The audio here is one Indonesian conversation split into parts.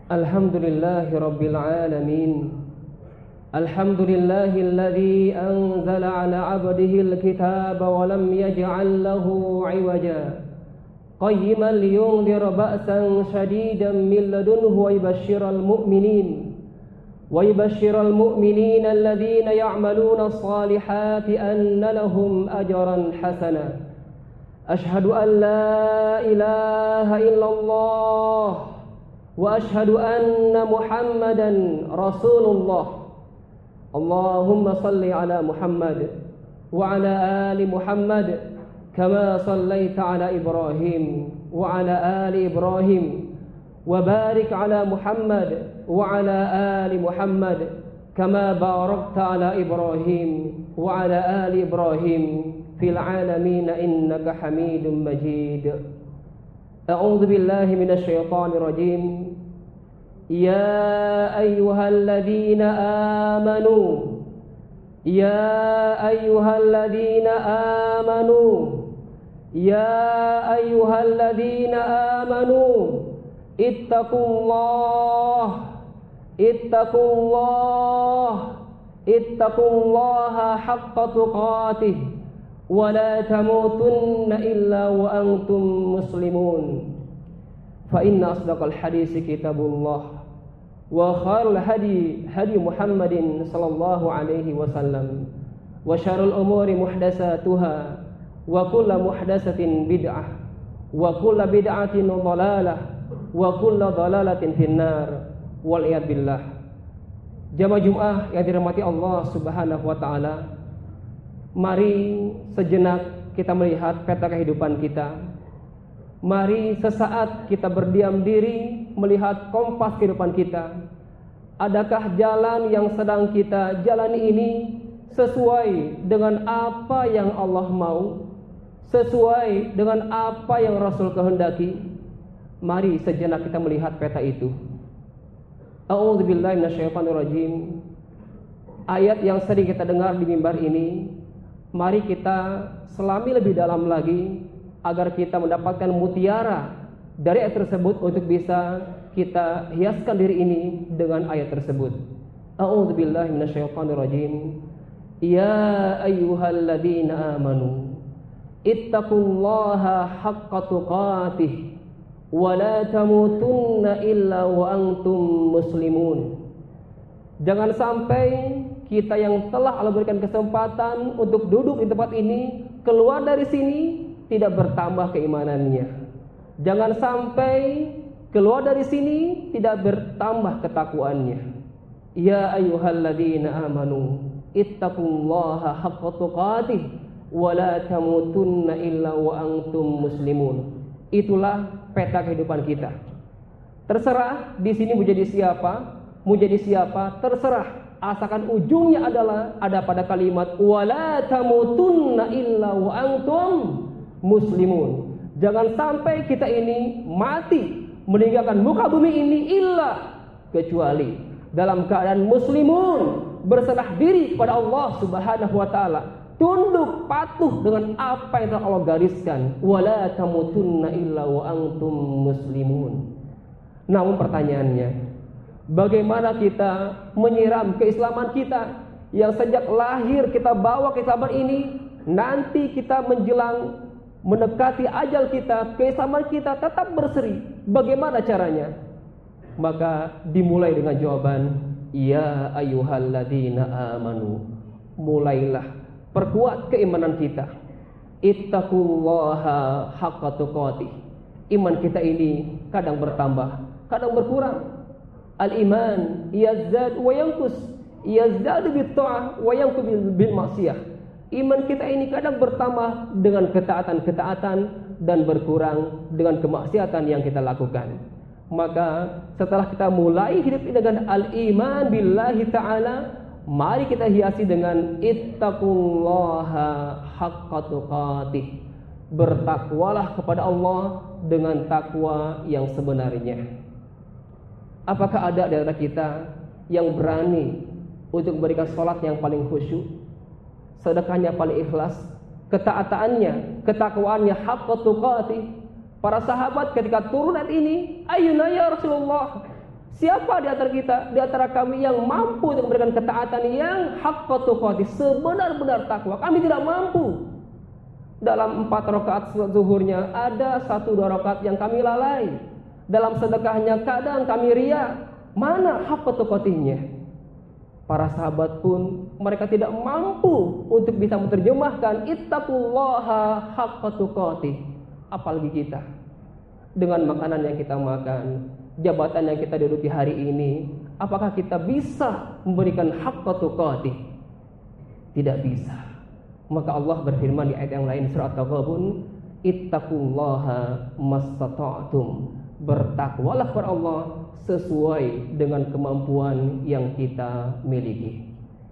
Alhamdulillahi Rabbil Alamin. Alhamdulillahilladzi anzala ala abdihil kitaba wa lam yaj'al lahu 'iwaja qayyiman liyunzira ba'san shadidan min ladunhu wa yubashshiral mu'minina alladhina ya'maluna as-salihati anna lahum ajran hasana. Ashhadu an la ilaha illallah wa ashhadu anna Muhammadan Rasulullah. Allahumma salli ala Muhammad wa ala ali Muhammad kama sallaita ala Ibrahim wa ala ali Ibrahim wa barik ala Muhammad wa ala ali Muhammad kama barakta ala Ibrahim wa ala ali Ibrahim fil alamin innaka Hamidum Majid. أعوذ بالله من الشيطان الرجيم. يا أيها الذين آمنوا يا أيها الذين آمنوا يا أيها الذين آمنوا اتقوا الله اتقوا الله اتقوا الله حق تقاته ولا تموتن إلا وأنتم مسلمون فإن أصدق الحديث كتاب الله وخير الهدي هدي محمد صلى الله عليه وسلم وشر الأمور محدثاتها وكل محدثة بدعة وكل بدعة ضلالة وكل ضلالة في النار والعياذ بالله. Jamaah Jumat yang dirahmati Allah Subhanahu wa taala, mari sejenak kita melihat peta kehidupan kita. Mari sesaat kita berdiam diri melihat kompas kehidupan kita. Adakah jalan yang sedang kita jalani ini sesuai dengan apa yang Allah mau? Sesuai dengan apa yang Rasul kehendaki? Mari sejenak kita melihat peta itu. A'udzubillahi minasyaitonirrajim. Ayat yang sering kita dengar di mimbar ini, mari kita selami lebih dalam lagi agar kita mendapatkan mutiara dari ayat tersebut untuk bisa kita hiaskan diri ini dengan ayat tersebut. A'udzubillahi minasyaitonirrajim. Ya ayyuhalladzina amanu ittaqullaha haqqa tuqatih wa la tamutunna illa wa antum muslimun. Jangan sampai kita yang telah Allah berikan kesempatan untuk duduk di tempat ini, keluar dari sini tidak bertambah keimanannya. Jangan sampai keluar dari sini tidak bertambah ketakwaannya. Ya ayyuhalladzina amanu ittaqullaha haqqa tuqatih wa la tamutunna illa wa antum muslimun. Itulah peta kehidupan kita. Terserah di sini mau jadi siapa, terserah. Asalkan ujungnya adalah ada pada kalimat wala tamutunna illa wa antum muslimun. Jangan sampai kita ini mati meninggalkan muka bumi ini illa kecuali dalam keadaan muslimun, berserah diri kepada Allah Subhanahu wa taala, tunduk patuh dengan apa yang telah Allah gariskan. Wala tamutunna illa wa antum muslimun. Namun pertanyaannya, bagaimana kita menyiram keislaman kita yang sejak lahir kita bawa keislaman ini, nanti kita menjelang mendekati ajal kita, keislaman kita tetap berseri. Bagaimana caranya? Maka dimulai dengan jawaban ya ayyuhalladzina amanu. Mulailah perkuat keimanan kita. Ittaqullaha haqqa tuqatih. Iman kita ini kadang bertambah, kadang berkurang. Al-iman yazdad wa yanqus, yazdadu bit-ta'ah wa yanqus bil maksiyah. Iman kita ini kadang bertambah dengan ketaatan-ketaatan dan berkurang dengan kemaksiatan yang kita lakukan. Maka setelah kita mulai hidup dengan al-iman billahi ta'ala, mari kita hiasi dengan ittaqullaha haqqa tuqatih. Bertakwalah kepada Allah dengan takwa yang sebenarnya. Apakah ada di antara kita yang berani untuk memberikan sholat yang paling khusyuk, sedekahnya paling ikhlas, ketaatannya, ketakwaannya haqqa tuqatih? Para sahabat ketika turun ayat ini, ayyuna ya Rasulullah, Siapa di antara kita, di antara kami yang mampu untuk memberikan ketaatan yang haqqa tuqatih, sebenar-benar takwa? Kami tidak mampu. Dalam 4 rakaat zuhurnya ada 1-2 rakaat yang kami lalai. Dalam sedekahnya kadang kami riya. Mana haqqa tuqatihnya? Para sahabat pun mereka tidak mampu untuk bisa menerjemahkan ittaqullaha haqqa tuqatih. Apalagi kita, dengan makanan yang kita makan, jabatan yang kita duduki hari ini, apakah kita bisa memberikan haqqa tuqatih? Tidak bisa. Maka Allah berfirman di ayat yang lain surat At-Taghabun, ittaqullaha mastata'tum. Bertakwalah kepada Allah sesuai dengan kemampuan yang kita miliki.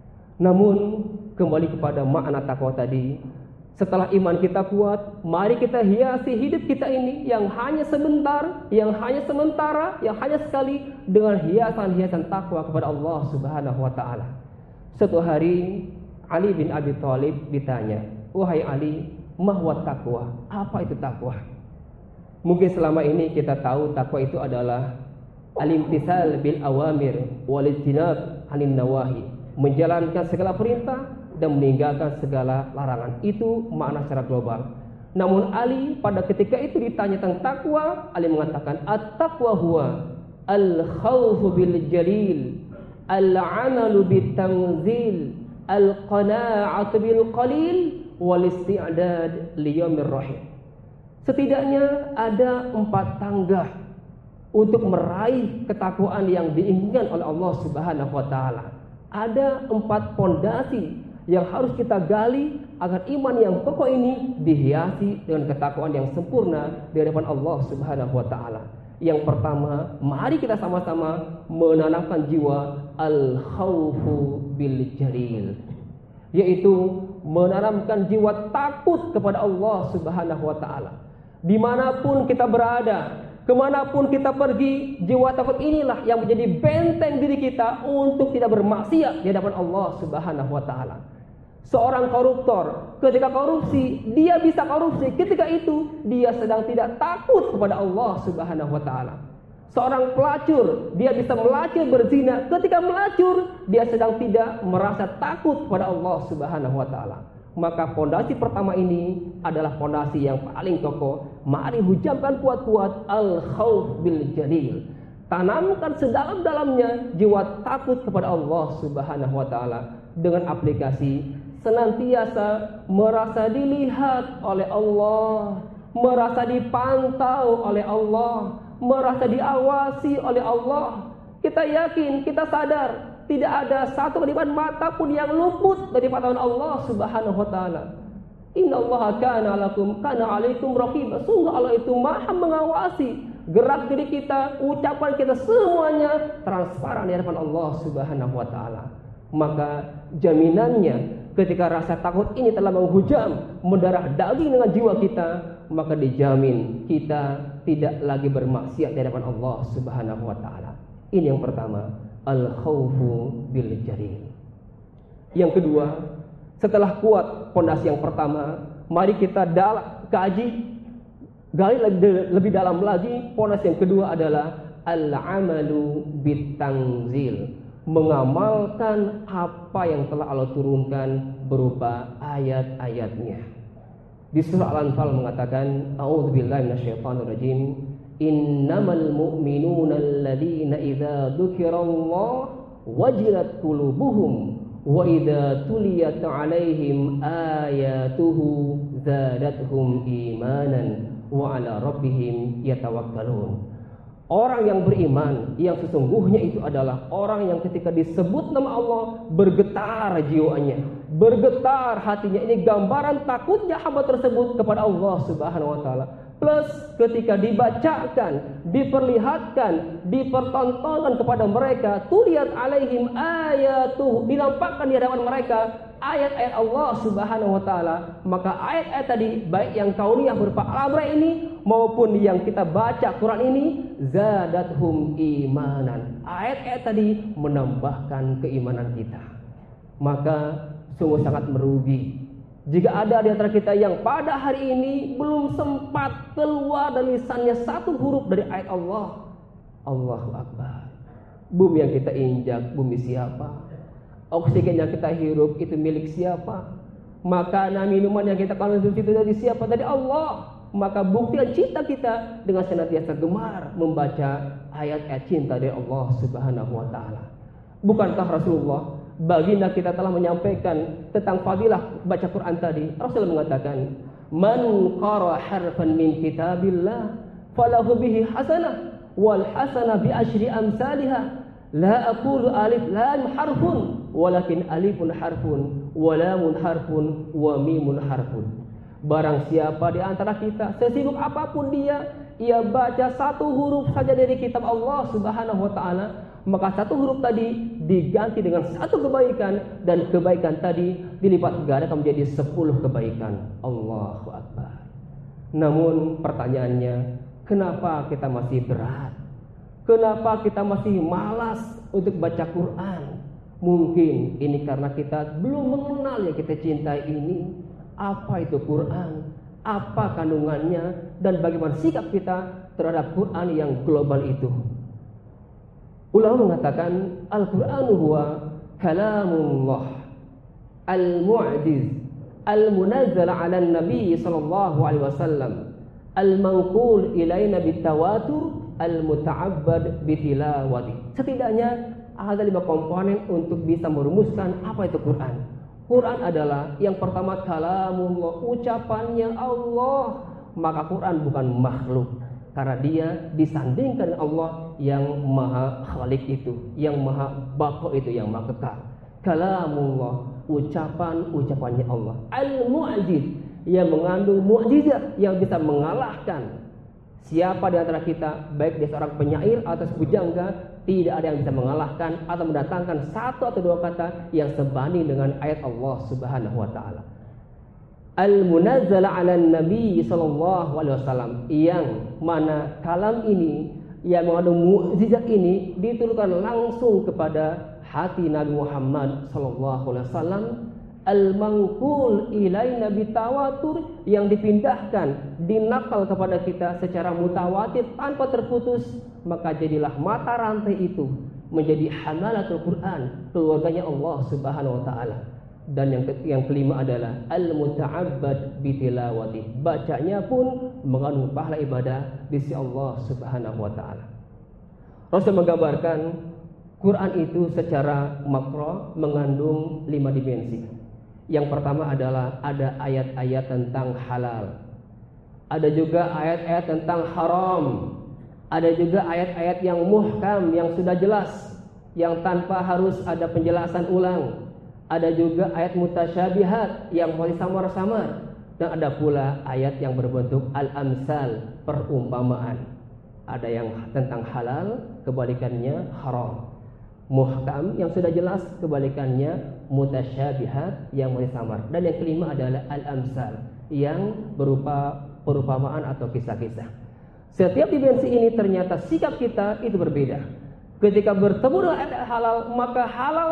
Namun kembali kepada makna takwa tadi, setelah iman kita kuat, mari kita hiasi hidup kita ini yang hanya sebentar, yang hanya sementara, yang hanya sekali, dengan hiasan-hiasan takwa kepada Allah Subhanahu wa taala. Suatu hari Ali bin Abi Thalib ditanya, "Wahai Ali, mahwa takwa? Apa itu takwa?" Mungkin selama ini kita tahu takwa itu adalah al-imtithal bil awamir wal ijtinab 'anil nawahi, menjalankan segala perintah dan meninggalkan segala larangan. Itu makna secara global. Namun Ali pada ketika itu ditanya tentang takwa, Ali mengatakan at-taqwa huwa al-khawfu bil jalil, al-'amalu bit tanzil, al-qana'atu bil qalil, wal isti'dad li yaumir rahim. Setidaknya ada 4 tangga untuk meraih ketakwaan yang diinginkan oleh Allah Subhanahu wa taala. Ada 4 pondasi yang harus kita gali agar iman yang kokoh ini dihiasi dengan ketakwaan yang sempurna di hadapan Allah Subhanahu wa taala. Yang pertama, mari kita sama-sama menanamkan jiwa al-khaufu bil jalil, yaitu menanamkan jiwa takut kepada Allah Subhanahu wa taala. Dimanapun kita berada, kemanapun kita pergi, jiwa takut inilah yang menjadi benteng diri kita untuk tidak bermaksiat di hadapan Allah Subhanahu wa taala. Seorang koruptor, ketika korupsi, dia bisa korupsi, ketika itu dia sedang tidak takut kepada Allah Subhanahu wa taala. Seorang pelacur, dia bisa melacur berzina, ketika melacur dia sedang tidak merasa takut kepada Allah Subhanahu wa taala. Maka fondasi pertama ini adalah fondasi yang paling kokoh. Mari hujamkan kuat-kuat al-khauf bil jalil. Tanamkan sedalam-dalamnya jiwa takut kepada Allah Subhanahu wa taala dengan aplikasi senantiasa merasa dilihat oleh Allah, merasa dipantau oleh Allah, merasa diawasi oleh Allah. Kita yakin, kita sadar tidak ada satu kedipan mata pun yang luput dari pantauan Allah Subhanahu wa taala. Innallaha kana alaikum raqib. Sungguh Allah itu Maha mengawasi gerak diri kita, ucapan kita, semuanya transparan di hadapan Allah Subhanahu wa taala. Maka jaminannya ketika rasa takut ini telah menghujam, mendarah daging dengan jiwa kita, maka dijamin kita tidak lagi bermaksiat di hadapan Allah Subhanahu wa taala. Ini yang pertama, al-khaufu bil jalil. Yang kedua, setelah kuat pondasi yang pertama, mari kita kaji, gali lebih dalam lagi. Pondasi yang kedua adalah al-amalu bit tanzil, mengamalkan apa yang telah Allah turunkan berupa ayat-ayatnya. Di surah Al-Anfal mengatakan, a'udzubillahi minasyaitonir rajim, innamal mu'minuna alladzina idza dzukirallahu wajilat qulubuhum wa idza tuliyat 'alaihim ayatuhu zadatuhum imanan wa 'ala rabbihim yatawakkalun. Orang yang beriman yang sesungguhnya itu adalah orang yang ketika disebut nama Allah bergetar jiwanya, bergetar hatinya. Ini gambaran takutnya hamba tersebut kepada Allah Subhanahu wa taala. Plus ketika dibacakan, diperlihatkan, dipertontonkan kepada mereka, tuliyat alaihim ayatuh, dinampakkan di hadapan mereka ayat-ayat Allah Subhanahu wa taala, maka ayat-ayat tadi baik yang kauniyah berupa al-amra ini maupun yang kita baca Quran ini, zadathum imanan. Ayat-ayat tadi menambahkan keimanan kita. Maka sungguh sangat merugi jika ada di antara kita yang pada hari ini belum sempat keluar dari lisannya satu huruf dari ayat Allah. Allahu Akbar, Bumi yang kita injak, bumi siapa? Oksigen yang kita hirup itu milik siapa? Makanan, minuman yang kita konsumsi itu dari siapa? Dari Allah. Maka buktikan cinta kita dengan senantiasa gemar membaca ayat-ayat cinta dari Allah Subhanahu wa taala. Bukankah Rasulullah baginda kita telah menyampaikan tentang fadilah baca Quran tadi? Rasul mengatakan, "Man qara harfan min kitabillah falahu bihi hasanah wal hasanah bi asyri amsalihha. La aqulu alif lam harfun walakin alifun harfun wa lamun harfun wa mimun harfun." Barang siapa di antara kita, sesibuk apapun dia, ia baca satu huruf saja dari kitab Allah Subhanahu wa taala, maka satu huruf tadi diganti dengan satu kebaikan, dan kebaikan tadi dilipat gandakan menjadi 10 kebaikan. Allahu Akbar. Namun pertanyaannya, kenapa kita masih berat? Kenapa kita masih malas untuk baca Quran? Mungkin ini karena kita belum mengenal yang kita cintai ini. Apa itu Quran? Apa kandungannya? Dan bagaimana sikap kita terhadap Quran yang global itu? Ulama mengatakan Al-Quran huwa kalamullah al-mu'jiz al-munazzal 'ala an-nabi sallallahu alaihi wasallam al-manqul ilaina bitawatur al-muta'abbad bitilawati. Setidaknya ada 5 komponen untuk bisa merumuskan apa itu Quran. Quran adalah yang pertama kalamullah, ucapannya Allah. Maka Quran bukan makhluk, karena dia disandingkan dengan Allah yang maha khalik itu, yang maha baqa itu, yang maha kekal. Kalamullah, ucapannya Allah. Al-mu'jiz, yang mengandung mukjizat yang bisa mengalahkan siapa di antara kita, baik dia seorang penyair atau pujangga. Tidak ada yang bisa mengalahkan atau mendatangkan satu atau 2 kata yang sebanding dengan ayat Allah Subhanahu wa taala. Al-munazzal 'ala an-nabi sallallahu alaihi wasallam, yang mana kalam ini yang mengandung mukjizat ini diturunkan langsung kepada hati Nabi Muhammad sallallahu alaihi wasallam. Al-manqul ilaina bitawatur, yang dipindahkan, dinakal kepada kita secara mutawatir tanpa terputus. Maka jadilah mata rantai itu menjadi hamalatul Quran, keluarganya Allah Subhanahu wa taala. Dan yang kelima adalah al-muta'abbad bitilawati, bacanya pun mengandung pahala ibadah di sisi Allah Subhanahu wa taala. Rasul menggambarkan Quran itu secara makro mengandung 5 dimensi. Yang pertama adalah ada ayat-ayat tentang halal, ada juga ayat-ayat tentang haram, ada juga ayat-ayat yang muhkam, yang sudah jelas, yang tanpa harus ada penjelasan ulang. Ada juga ayat mutasyabihat yang masih samar-samar, dan ada pula ayat yang berbentuk al-amsal, perumpamaan. Ada yang tentang halal, kebalikannya haram. Muhkam yang sudah jelas, kebalikannya mutasyabihat yang masih samar. Dan yang kelima adalah al-amsal, yang berupa perumpamaan atau kisah-kisah. Setiap dimensi ini ternyata sikap kita itu berbeda. Ketika bertemu dengan ayat halal, maka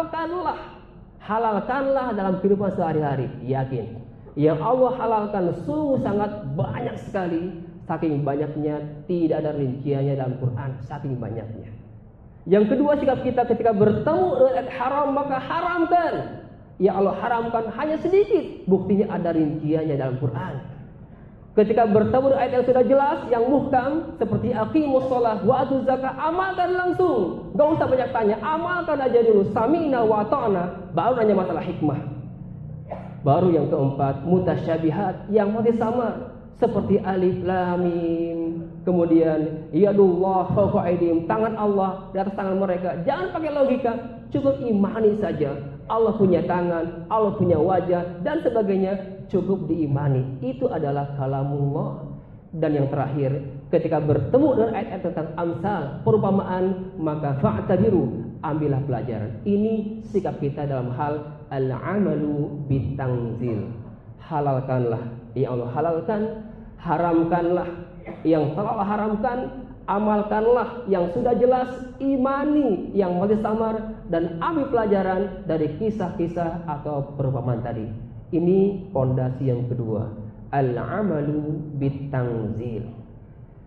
halalkanlah dalam kehidupan sehari-hari. Yakin yang Allah halalkan sungguh sangat banyak sekali, saking banyaknya tidak ada rinciannya dalam Quran, saking banyaknya. Yang kedua, sikap kita ketika bertemu dengan ayat haram, maka haramkan. Ya Allah haramkan hanya sedikit, buktinya ada rinciannya dalam Quran. Ketika bertemu dengan ayat yang sudah jelas, yang muhkam, seperti aqimus shalah wa atuz zakah, amalkan langsung. Gak usah banyak tanya, amalkan aja dulu. Sami'na wa ta'na, baru nanya masalah hikmah. Baru yang keempat, mutasyabihat, yang masih sama, seperti alif lam mim. Kemudian yadullah fawqa aydihim, tangan Allah di atas tangan mereka. Jangan pakai logika, cukup imani saja. Allah punya tangan, Allah punya wajah, dan sebagainya, cukup diimani. Itu adalah kalamullah. Dan yang terakhir, ketika bertemu dengan ayat-ayat tentang amsal, perumpamaan, maka fa'tabiru, ambillah pelajaran. Ini sikap kita dalam hal al-amalu bitangzil. Halalkanlah yang Allah halalkan, haramkanlah yang telah Allah haramkan, amalkanlah yang sudah jelas, imani yang masih samar, dan ambil pelajaran dari kisah-kisah atau perumpamaan tadi. Ini pondasi yang kedua, al-amalu bitangzil.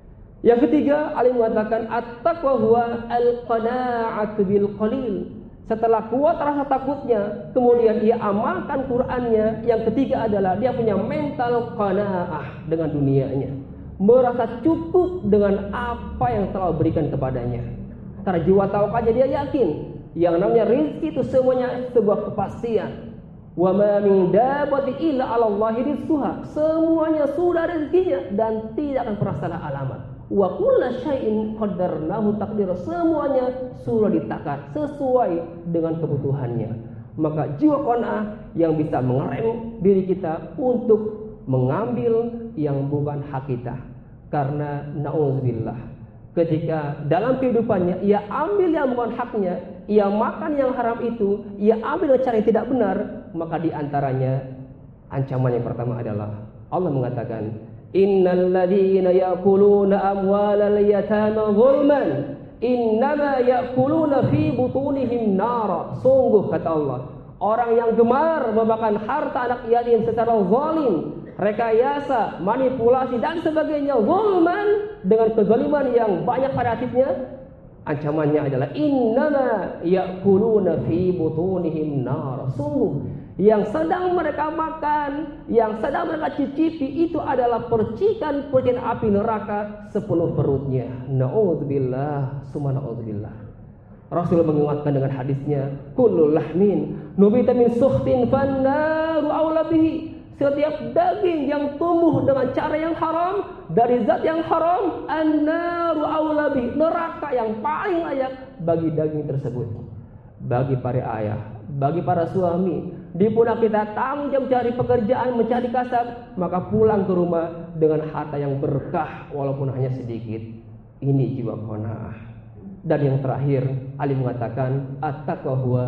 Yang ketiga, alim mengatakan at-taqwa huwa al-qana'atu bil qalil. Setelah kuat rasa takutnya, kemudian ia amalkan Qur'annya. Yang ketiga adalah dia punya mental qana'ah dengan dunianya, merasa cukup dengan apa yang telah berikan kepadanya. Karena jiwa tawakalnya dia yakin yang namanya rezeki itu semuanya sebuah kepastian. Wa ma min dabbati illa 'ala Allahi rizquha. Semuanya sudah rezekinya dan tidak akan pernah salah alamat. Wa kullu syai'in qaddarnahu taqdira. Semuanya sudah ditakar sesuai dengan kebutuhannya. Maka jiwa qanaah yang bisa mengerem diri kita untuk mengambil yang bukan hak kita. Karena na'udzubillah, ketika dalam kehidupannya ia ambil yang bukan haknya, ia makan yang haram itu, ia ambil dengan cara yang tidak benar, maka diantaranya ancaman yang pertama adalah Allah mengatakan, innal ladzina ya'kuluna amwalal yatama zulman innama ya'kuluna fi butunihim nara. Sungguh kata Allah, orang yang gemar memakan harta anak yatim secara zalim, rekayasa, manipulasi dan sebagainya, zulman, dengan kezaliman yang banyak variatifnya, ancamannya adalah innama ya'kuluna fi butunihim nar. Sungguh yang sedang mereka makan, yang sedang mereka cicipi itu adalah percikan-percikan api neraka sepenuh perutnya. Na'udzubillah, summa na'udzubillah. Rasul menguatkan dengan hadisnya, kullu lahmin nubita min sukhtin fannaru aula bihi. Setiap daging yang tumbuh dengan cara yang haram, dari zat yang haram, an-naru aula bihi, neraka yang paling layak bagi daging tersebut. Bagi para ayah, bagi para suami, di pundak kita tanggung jawab mencari pekerjaan, mencari kasab, maka pulang ke rumah dengan harta yang berkah walaupun hanya sedikit. Ini jiwa qanaah. Dan yang terakhir, Ali mengatakan at-taqwa huwa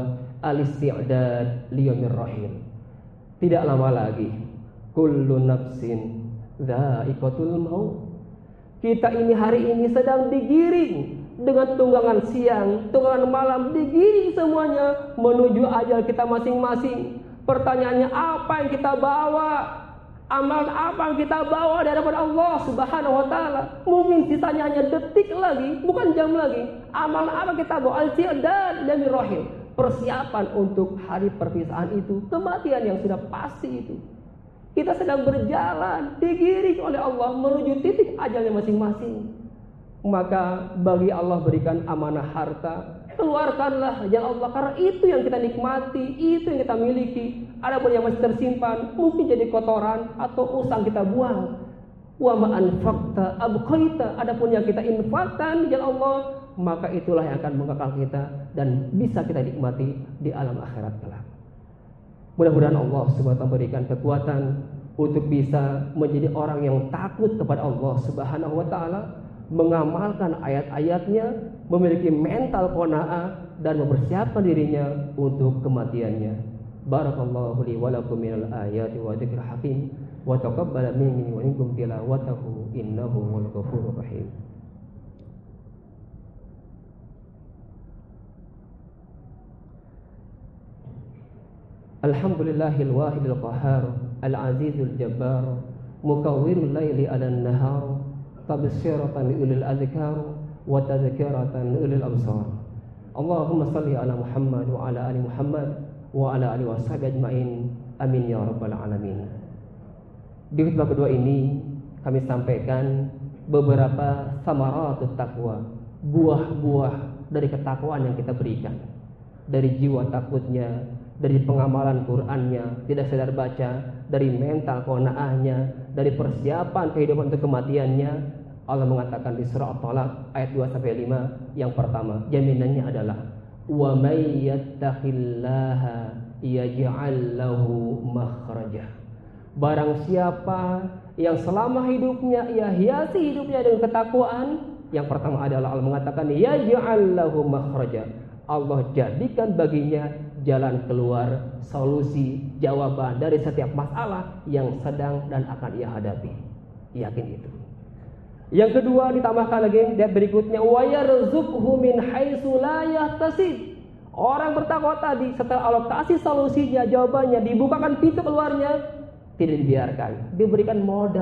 al-isti'dad liyaumir rahim. Tidak lama lagi, kullu nafsin dha'iqatul maut. Kita ini hari ini sedang digiring dengan tunggangan siang, tunggangan malam, digiring semuanya menuju ajal kita masing-masing. Pertanyaannya, apa yang kita bawa? Amalan apa yang kita bawa dari hadapan Allah Subhanahu wa taala? Mungkin sisanya hanya detik lagi, bukan jam lagi. Amalan apa kita bawa? Al-i'dad liyaumir rahim. Persiapan untuk hari perpisahan itu, kematian yang sudah pasti itu. Kita sedang berjalan, digiring oleh Allah menuju titik ajalnya masing-masing. Maka bagi Allah berikan amanah harta, keluarkanlah ya Allah, karena itu yang kita nikmati, itu yang kita miliki. Adapun yang masih tersimpan mungkin jadi kotoran atau usang kita buang. Wa ma anfaqta abqaita. Adapun yang kita infakkan ya Allah, maka itulah yang akan mengekal kita dan bisa kita nikmati di alam akhirat kelak. Mudah-mudahan Allah Subhanahu wa taala berikan kekuatan untuk bisa menjadi orang yang takut kepada Allah Subhanahu wa taala, mengamalkan ayat-ayatnya, memiliki mental qanaah dan mempersiapkan dirinya untuk kematiannya. Barakallahu li wa lakum minal ayati wa dzikril hakim wa taqabbal minni wa minkum tilawatahu innahu wal ghafurur rahim. Alhamdulillahil wahidil qahhar al-azizul jabbar mukawwirul laili 'alan nahar tabsiratan ulil adhkar wa tadhkiratan ulil absar. Allahumma salli ala Muhammad wa ala ali Muhammad wa ala alihi washabihi ajmain. Amin ya rabbal alamin. Di khutbah kedua ini kami sampaikan beberapa samaratut taqwa, buah-buah dari ketakwaan yang kita berikan. Dari jiwa takutnya, dari pengamalan Qur'annya, tidak sadar baca, dari mental qanaahnya, dari persiapan kehidupan untuk kematiannya. Allah mengatakan di surah At-Talaq ayat 2-5, yang pertama jaminannya adalah wa may yattaqillaha yaj'al lahu makhraja. Barang siapa yang selama hidupnya ia hiasi hidupnya dengan ketakwaan, yang pertama adalah Allah mengatakan yaj'al lahu makhraja. Allah jadikan baginya jalan keluar, solusi, jawaban dari setiap masalah yang sedang dan akan ia hadapi. Yakin itu. Yang kedua ditambahkan lagi ayat berikutnya wa yarzuqhu min haitsu la yahtasib. Orang bertakwa tadi setelah Allah kasih solusinya, jawabannya, dibukakan pintu keluarnya, tidak dibiarkan, diberikan modal.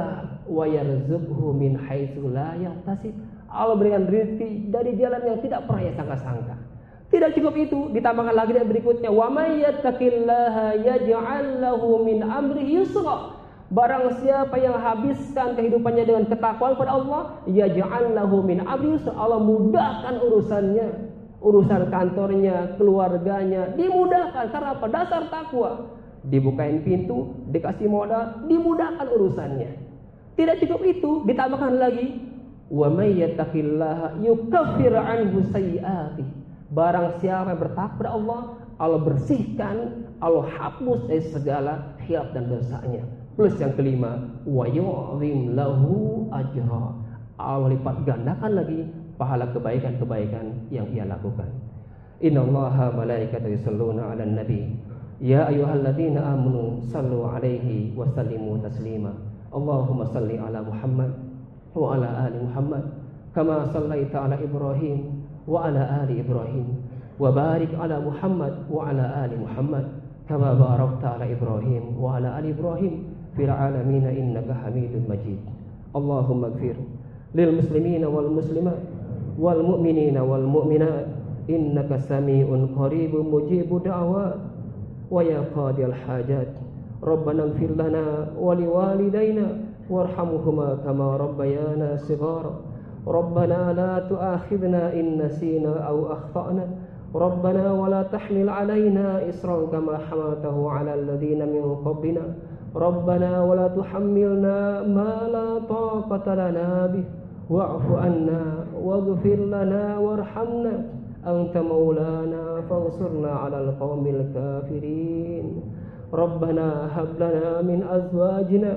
wa yarzuqhu min haitsu la yahtasib. Allah berikan rezeki dari jalan yang tidak pernah ia sangka-sangka. Tidak cukup itu, ditambahkan lagi ayat berikutnya, wa may yattaqillaha yaj'al lahu min amrihi yusra. Barang siapa yang habiskan kehidupannya dengan ketakwaan kepada Allah, yaj'al lahu min amrihi yusra. Allah mudahkan urusannya, urusan kantornya, keluarganya dimudahkan. Karena apa? Dasar takwa. Dibukain pintu, dikasih modal, dimudahkan urusannya. Tidak cukup itu, ditambahkan lagi, wa may yattaqillaha yukaffir anhu sayyi'atihi. Barang siapa yang bertakwa kepada Allah, Allah bersihkan, Allah hapus dari segala khilaf dan dosanya. Plus yang kelima, wa yu'zim lahu ajra. Allah lipat gandakan lagi pahala kebaikan-kebaikan yang ia lakukan. Innallaha malaikatahu yusholluna 'alan nabi. Ya ayyuhalladzina amanu sallu 'alaihi wa sallimu taslima. Allahumma salli 'ala Muhammad wa 'ala ali Muhammad kama shallaita 'ala Ibrahim wa 'ala ali Ibrahim wa barik 'ala Muhammad wa 'ala ali Muhammad kama barakta 'ala Ibrahim wa 'ala ali Ibrahim fil 'alamin innaka Hamidum Majid. Allahumma ighfir lil muslimina wal muslimat wal mu'minina wal mu'minat innaka sami'un qaribun mujibud da'wat wa ya qadiyal hajat. Rabbana ighfir lana wa liwalidayna warhamhuma kama rabbayana shighara. ربنا لا تؤاخذنا إن نسينا أو أخطأنا ربنا ولا تحمل علينا إصرا كما حملته على الذين من قبلنا ربنا ولا تحملنا ما لا طاقة لنا به واعف عنا واغفر لنا وارحمنا أنت مولانا فانصرنا على القوم الكافرين ربنا هب لنا من أزواجنا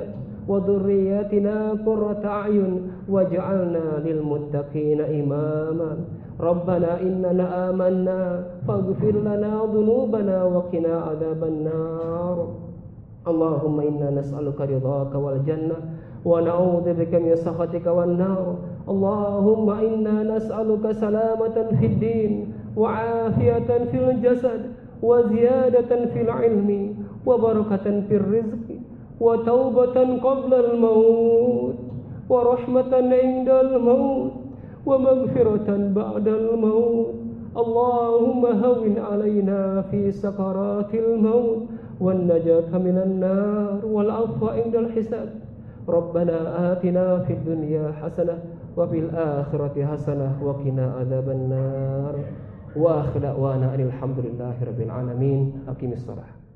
وذرياتنا قرة أعين واجعلنا للمتقين إماما ربنا إننا آمنا فاغفر لنا ذنوبنا وقنا عذاب النار اللهم إنا نسألك رضاك والجنة ونعوذ بك من سخطك والنار اللهم إنا نسألك سلامة في الدين وعافية في الجسد وزيادة في العلم وبركة في الرزق وتوبة قبل الموت ورحمة عند الموت ومغفرة بعد الموت اللهم هون علينا في سكرات الموت والنجاة من النار والعفو عند الحساب ربنا آتنا في الدنيا حسنة وفي الآخرة حسنة وقنا عذاب النار وآخر دعوانا أن الحمد لله رب العالمين أقم الصلاة.